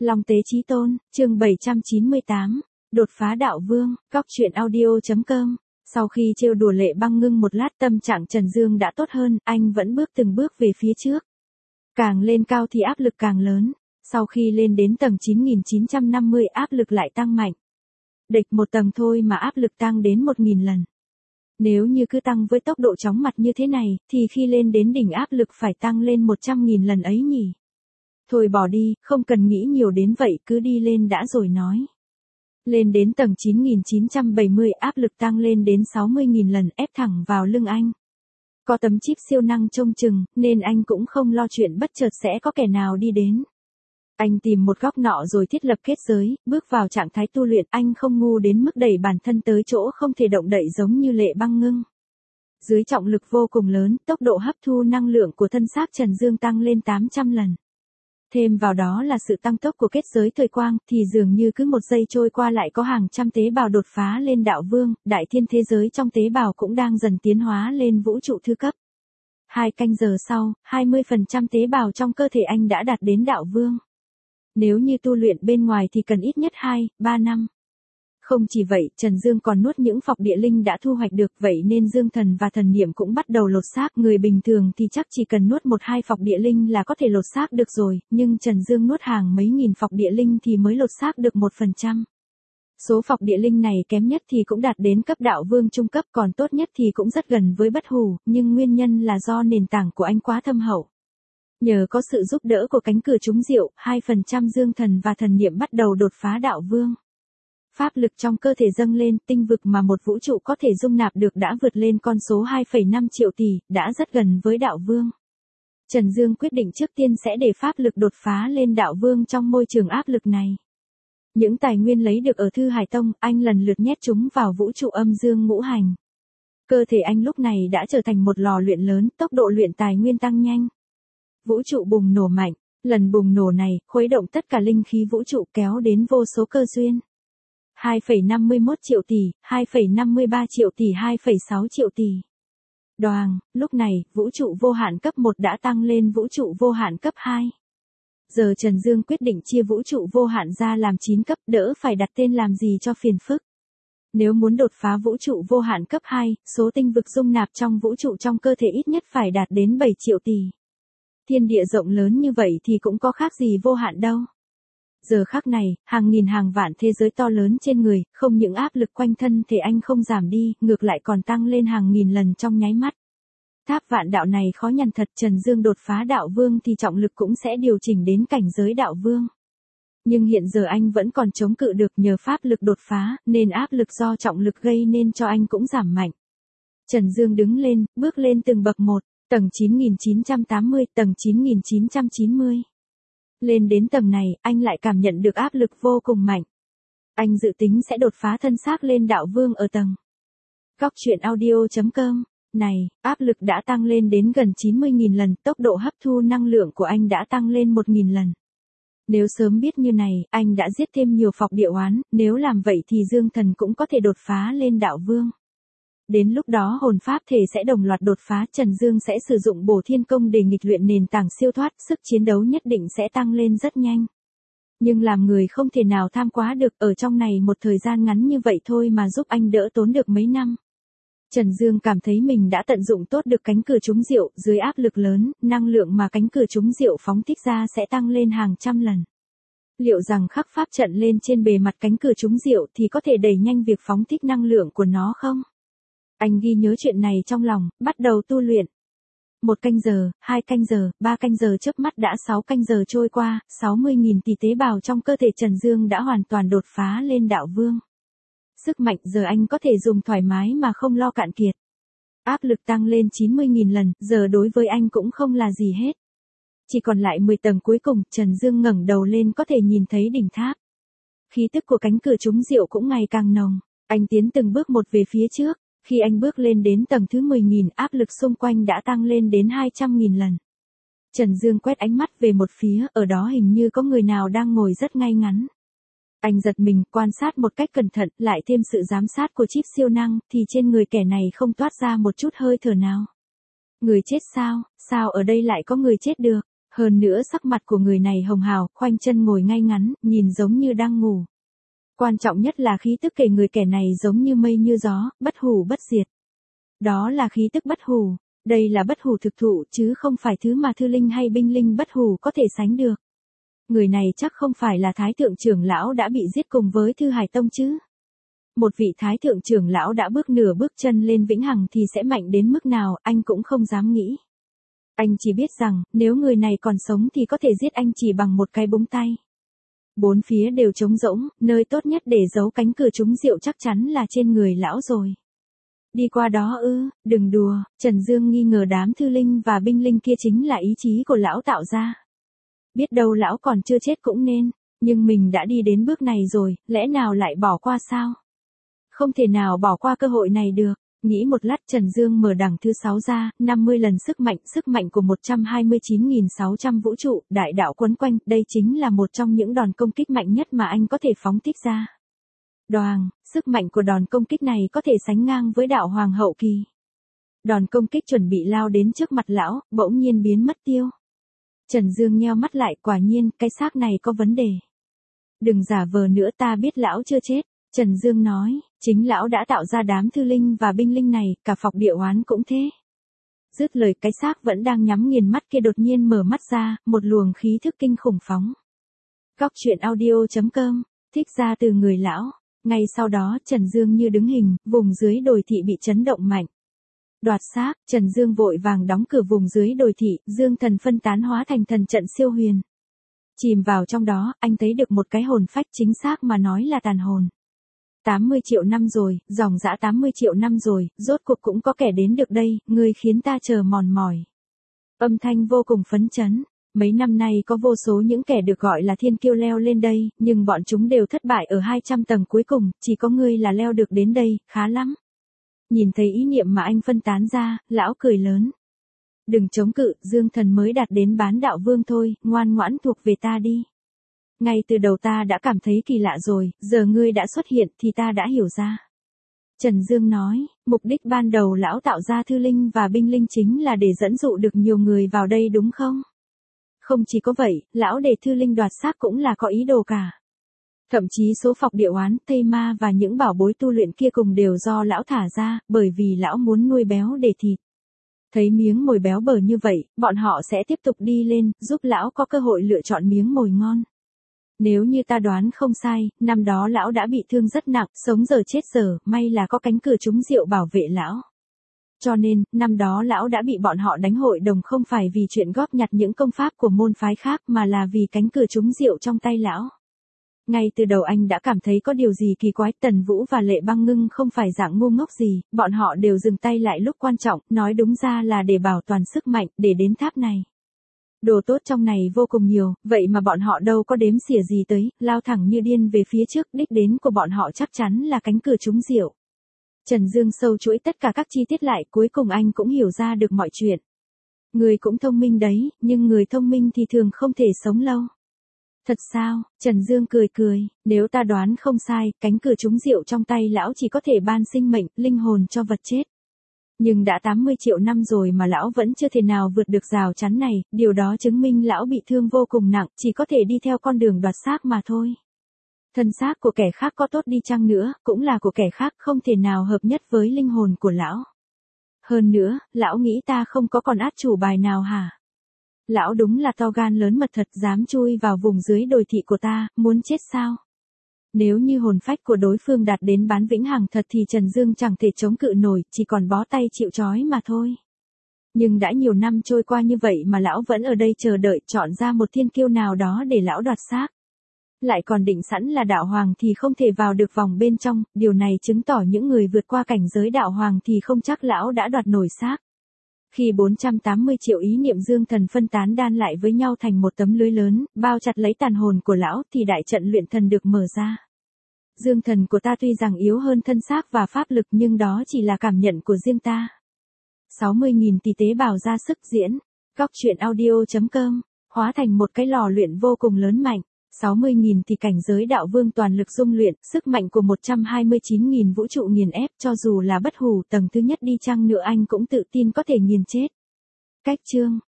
Long Tế Chí Tôn, chương 798, đột phá đạo vương, góc truyện audio.com. Sau khi trêu đùa Lệ Băng Ngưng một lát, tâm trạng Trần Dương đã tốt hơn, anh vẫn bước từng bước về phía trước. Càng lên cao thì áp lực càng lớn, sau khi lên đến tầng 9950 áp lực lại tăng mạnh. Địch một tầng thôi mà áp lực tăng đến 1000 lần. Nếu như cứ tăng với tốc độ chóng mặt như thế này, thì khi lên đến đỉnh áp lực phải tăng lên 100.000 lần ấy nhỉ. Thôi bỏ đi, không cần nghĩ nhiều đến vậy, cứ đi lên đã rồi nói. Lên đến tầng 9970 áp lực tăng lên đến 60.000 lần ép thẳng vào lưng anh. Có tấm chip siêu năng trông chừng, nên anh cũng không lo chuyện bất chợt sẽ có kẻ nào đi đến. Anh tìm một góc nọ rồi thiết lập kết giới, bước vào trạng thái tu luyện. Anh không ngu đến mức đẩy bản thân tới chỗ không thể động đậy giống như Lệ Băng Ngưng. Dưới trọng lực vô cùng lớn, tốc độ hấp thu năng lượng của thân xác Trần Dương tăng lên 800 lần. Thêm vào đó là sự tăng tốc của kết giới thời quang, thì dường như cứ một giây trôi qua lại có hàng trăm tế bào đột phá lên đạo vương, đại thiên thế giới trong tế bào cũng đang dần tiến hóa lên vũ trụ thư cấp. 2 canh giờ sau, 20% tế bào trong cơ thể anh đã đạt đến đạo vương. Nếu như tu luyện bên ngoài thì cần ít nhất 2-3 năm. Không chỉ vậy, Trần Dương còn nuốt những phọc địa linh đã thu hoạch được, vậy nên dương thần và thần niệm cũng bắt đầu lột xác. Người bình thường thì chắc chỉ cần nuốt 1-2 phọc địa linh là có thể lột xác được rồi, nhưng Trần Dương nuốt hàng mấy nghìn phọc địa linh thì mới lột xác được 1%. Số phọc địa linh này kém nhất thì cũng đạt đến cấp đạo vương trung cấp, còn tốt nhất thì cũng rất gần với bất hủ, nhưng nguyên nhân là do nền tảng của anh quá thâm hậu. Nhờ có sự giúp đỡ của cánh cửa trúng diệu, 2% dương thần và thần niệm bắt đầu đột phá đạo vương. Pháp lực trong cơ thể dâng lên, tinh vực mà một vũ trụ có thể dung nạp được đã vượt lên con số 2,5 triệu tỷ, đã rất gần với đạo vương. Trần Dương quyết định trước tiên sẽ để pháp lực đột phá lên đạo vương trong môi trường áp lực này. Những tài nguyên lấy được ở Thư Hải Tông, anh lần lượt nhét chúng vào vũ trụ âm dương ngũ hành. Cơ thể anh lúc này đã trở thành một lò luyện lớn, tốc độ luyện tài nguyên tăng nhanh. Vũ trụ bùng nổ mạnh, lần bùng nổ này, khuấy động tất cả linh khí vũ trụ kéo đến vô số cơ duyên. 2,51 triệu tỷ, 2,53 triệu tỷ, 2,6 triệu tỷ. Đoàng, lúc này, vũ trụ vô hạn cấp 1 đã tăng lên vũ trụ vô hạn cấp 2. Giờ Trần Dương quyết định chia vũ trụ vô hạn ra làm 9 cấp, đỡ phải đặt tên làm gì cho phiền phức. Nếu muốn đột phá vũ trụ vô hạn cấp 2, số tinh vực dung nạp trong vũ trụ trong cơ thể ít nhất phải đạt đến 7 triệu tỷ. Thiên địa rộng lớn như vậy thì cũng có khác gì vô hạn đâu. Giờ khắc này, hàng nghìn hàng vạn thế giới to lớn trên người, không những áp lực quanh thân thể anh không giảm đi, ngược lại còn tăng lên hàng nghìn lần trong nháy mắt. Tháp vạn đạo này khó nhằn thật, Trần Dương đột phá đạo vương thì trọng lực cũng sẽ điều chỉnh đến cảnh giới đạo vương. Nhưng hiện giờ anh vẫn còn chống cự được nhờ pháp lực đột phá, nên áp lực do trọng lực gây nên cho anh cũng giảm mạnh. Trần Dương đứng lên, bước lên từng bậc một, tầng 9980, tầng 9990. Lên đến tầng này, anh lại cảm nhận được áp lực vô cùng mạnh. Anh dự tính sẽ đột phá thân xác lên đạo vương ở tầng. Góc truyện audio.com. Này, áp lực đã tăng lên đến gần 90.000 lần, tốc độ hấp thu năng lượng của anh đã tăng lên 1.000 lần. Nếu sớm biết như này, anh đã giết thêm nhiều phọc địa oán, nếu làm vậy thì dương thần cũng có thể đột phá lên đạo vương. Đến lúc đó hồn pháp thể sẽ đồng loạt đột phá, Trần Dương sẽ sử dụng Bổ Thiên Công để nghịch luyện nền tảng siêu thoát, sức chiến đấu nhất định sẽ tăng lên rất nhanh. Nhưng làm người không thể nào tham quá được, ở trong này một thời gian ngắn như vậy thôi mà giúp anh đỡ tốn được mấy năm. Trần Dương cảm thấy mình đã tận dụng tốt được cánh cửa trúng diệu, dưới áp lực lớn, năng lượng mà cánh cửa trúng diệu phóng thích ra sẽ tăng lên hàng trăm lần. Liệu rằng khắc pháp trận lên trên bề mặt cánh cửa trúng diệu thì có thể đẩy nhanh việc phóng thích năng lượng của nó không? Anh ghi nhớ chuyện này trong lòng, bắt đầu tu luyện. 1 canh giờ, 2 canh giờ, 3 canh giờ chớp mắt đã 6 canh giờ trôi qua, 60.000 tỷ tế bào trong cơ thể Trần Dương đã hoàn toàn đột phá lên đạo vương. Sức mạnh giờ anh có thể dùng thoải mái mà không lo cạn kiệt. Áp lực tăng lên 90.000 lần, giờ đối với anh cũng không là gì hết. Chỉ còn lại 10 tầng cuối cùng, Trần Dương ngẩng đầu lên có thể nhìn thấy đỉnh tháp. Khí tức của cánh cửa trúng diệu cũng ngày càng nồng, anh tiến từng bước một về phía trước. Khi anh bước lên đến tầng thứ 10.000, áp lực xung quanh đã tăng lên đến 200.000 lần. Trần Dương quét ánh mắt về một phía, ở đó hình như có người nào đang ngồi rất ngay ngắn. Anh giật mình, quan sát một cách cẩn thận, lại thêm sự giám sát của chip siêu năng, thì trên người kẻ này không toát ra một chút hơi thở nào. Người chết sao? Sao ở đây lại có người chết được? Hơn nữa sắc mặt của người này hồng hào, khoanh chân ngồi ngay ngắn, nhìn giống như đang ngủ. Quan trọng nhất là khí tức kề người kẻ này giống như mây như gió, bất hủ bất diệt. Đó là khí tức bất hủ, đây là bất hủ thực thụ chứ không phải thứ mà thư linh hay binh linh bất hủ có thể sánh được. Người này chắc không phải là thái thượng trưởng lão đã bị giết cùng với Thư Hải Tông chứ. Một vị thái thượng trưởng lão đã bước nửa bước chân lên vĩnh hằng thì sẽ mạnh đến mức nào anh cũng không dám nghĩ. Anh chỉ biết rằng nếu người này còn sống thì có thể giết anh chỉ bằng một cái búng tay. Bốn phía đều trống rỗng, nơi tốt nhất để giấu cánh cửa trúng rượu chắc chắn là trên người lão rồi. Đi qua đó ư, đừng đùa, Trần Dương nghi ngờ đám thư linh và binh linh kia chính là ý chí của lão tạo ra. Biết đâu lão còn chưa chết cũng nên, nhưng mình đã đi đến bước này rồi, lẽ nào lại bỏ qua sao? Không thể nào bỏ qua cơ hội này được. Nghĩ một lát Trần Dương mở đằng thứ 6 ra, 50 lần sức mạnh của 129.600 vũ trụ, đại đạo quấn quanh, đây chính là một trong những đòn công kích mạnh nhất mà anh có thể phóng thích ra. Đoàng, sức mạnh của đòn công kích này có thể sánh ngang với đạo hoàng hậu kỳ. Đòn công kích chuẩn bị lao đến trước mặt lão, bỗng nhiên biến mất tiêu. Trần Dương nheo mắt lại, quả nhiên, cái xác này có vấn đề. Đừng giả vờ nữa, ta biết lão chưa chết. Trần Dương nói, chính lão đã tạo ra đám thư linh và binh linh này, cả Phọc Địa Oán cũng thế. Dứt lời cái xác vẫn đang nhắm nghiền mắt kia đột nhiên mở mắt ra, một luồng khí thức kinh khủng phóng. Góc truyện audio.com, thích ra từ người lão. Ngay sau đó Trần Dương như đứng hình, vùng dưới đồi thị bị chấn động mạnh. Đoạt xác, Trần Dương vội vàng đóng cửa vùng dưới đồi thị, dương thần phân tán hóa thành thần trận siêu huyền. Chìm vào trong đó, anh thấy được một cái hồn phách, chính xác mà nói là tàn hồn. 80 triệu năm rồi, dòng dã 80 triệu năm rồi, rốt cuộc cũng có kẻ đến được đây, ngươi khiến ta chờ mòn mỏi. Âm thanh vô cùng phấn chấn. Mấy năm nay có vô số những kẻ được gọi là thiên kiêu leo lên đây, nhưng bọn chúng đều thất bại ở 200 tầng cuối cùng, chỉ có ngươi là leo được đến đây, khá lắm. Nhìn thấy ý niệm mà anh phân tán ra, lão cười lớn. Đừng chống cự, dương thần mới đạt đến bán đạo vương thôi, ngoan ngoãn thuộc về ta đi. Ngay từ đầu ta đã cảm thấy kỳ lạ rồi, giờ ngươi đã xuất hiện thì ta đã hiểu ra. Trần Dương nói, mục đích ban đầu lão tạo ra thư linh và binh linh chính là để dẫn dụ được nhiều người vào đây đúng không? Không chỉ có vậy, lão để thư linh đoạt xác cũng là có ý đồ cả. Thậm chí số Phọc Địa Oán, Tây Ma và những bảo bối tu luyện kia cùng đều do lão thả ra, bởi vì lão muốn nuôi béo để thịt. Thấy miếng mồi béo bở như vậy, bọn họ sẽ tiếp tục đi lên, giúp lão có cơ hội lựa chọn miếng mồi ngon. Nếu như ta đoán không sai, năm đó lão đã bị thương rất nặng, sống giờ chết giờ, may là có cánh cửa trúng rượu bảo vệ lão. Cho nên, năm đó lão đã bị bọn họ đánh hội đồng không phải vì chuyện góp nhặt những công pháp của môn phái khác mà là vì cánh cửa trúng rượu trong tay lão. Ngay từ đầu anh đã cảm thấy có điều gì kỳ quái, Tần Vũ và Lệ Băng Ngưng không phải dạng ngu ngốc gì, bọn họ đều dừng tay lại lúc quan trọng, nói đúng ra là để bảo toàn sức mạnh, để đến tháp này. Đồ tốt trong này vô cùng nhiều, vậy mà bọn họ đâu có đếm xỉa gì tới, lao thẳng như điên về phía trước, đích đến của bọn họ chắc chắn là cánh cửa trúng rượu. Trần Dương sâu chuỗi tất cả các chi tiết lại, cuối cùng anh cũng hiểu ra được mọi chuyện. Người cũng thông minh đấy, nhưng người thông minh thì thường không thể sống lâu. Thật sao? Trần Dương cười cười, nếu ta đoán không sai, cánh cửa trúng rượu trong tay lão chỉ có thể ban sinh mệnh, linh hồn cho vật chết. Nhưng đã 80 triệu năm rồi mà lão vẫn chưa thể nào vượt được rào chắn này, điều đó chứng minh lão bị thương vô cùng nặng, chỉ có thể đi theo con đường đoạt xác mà thôi. Thân xác của kẻ khác có tốt đi chăng nữa, cũng là của kẻ khác, không thể nào hợp nhất với linh hồn của lão. Hơn nữa, lão nghĩ ta không có còn át chủ bài nào hả? Lão đúng là to gan lớn mật thật, dám chui vào vùng dưới đồi thị của ta, muốn chết sao? Nếu như hồn phách của đối phương đạt đến bán vĩnh hằng thật thì Trần Dương chẳng thể chống cự nổi, chỉ còn bó tay chịu trói mà thôi. Nhưng đã nhiều năm trôi qua như vậy mà lão vẫn ở đây chờ đợi, chọn ra một thiên kiêu nào đó để lão đoạt xác. Lại còn định sẵn là đạo hoàng thì không thể vào được vòng bên trong, điều này chứng tỏ những người vượt qua cảnh giới đạo hoàng thì không chắc lão đã đoạt nổi xác. Khi 480 triệu ý niệm dương thần phân tán đan lại với nhau thành một tấm lưới lớn, bao chặt lấy tàn hồn của lão thì đại trận luyện thần được mở ra. Dương thần của ta tuy rằng yếu hơn thân xác và pháp lực nhưng đó chỉ là cảm nhận của riêng ta. 60.000 tỷ tế bào ra sức diễn. Góc truyện audio.com, hóa thành một cái lò luyện vô cùng lớn mạnh. 60.000 thì cảnh giới đạo vương toàn lực dung luyện, sức mạnh của 129.000 vũ trụ nghiền ép, cho dù là bất hủ tầng thứ nhất đi chăng nữa anh cũng tự tin có thể nghiền chết. Cách chương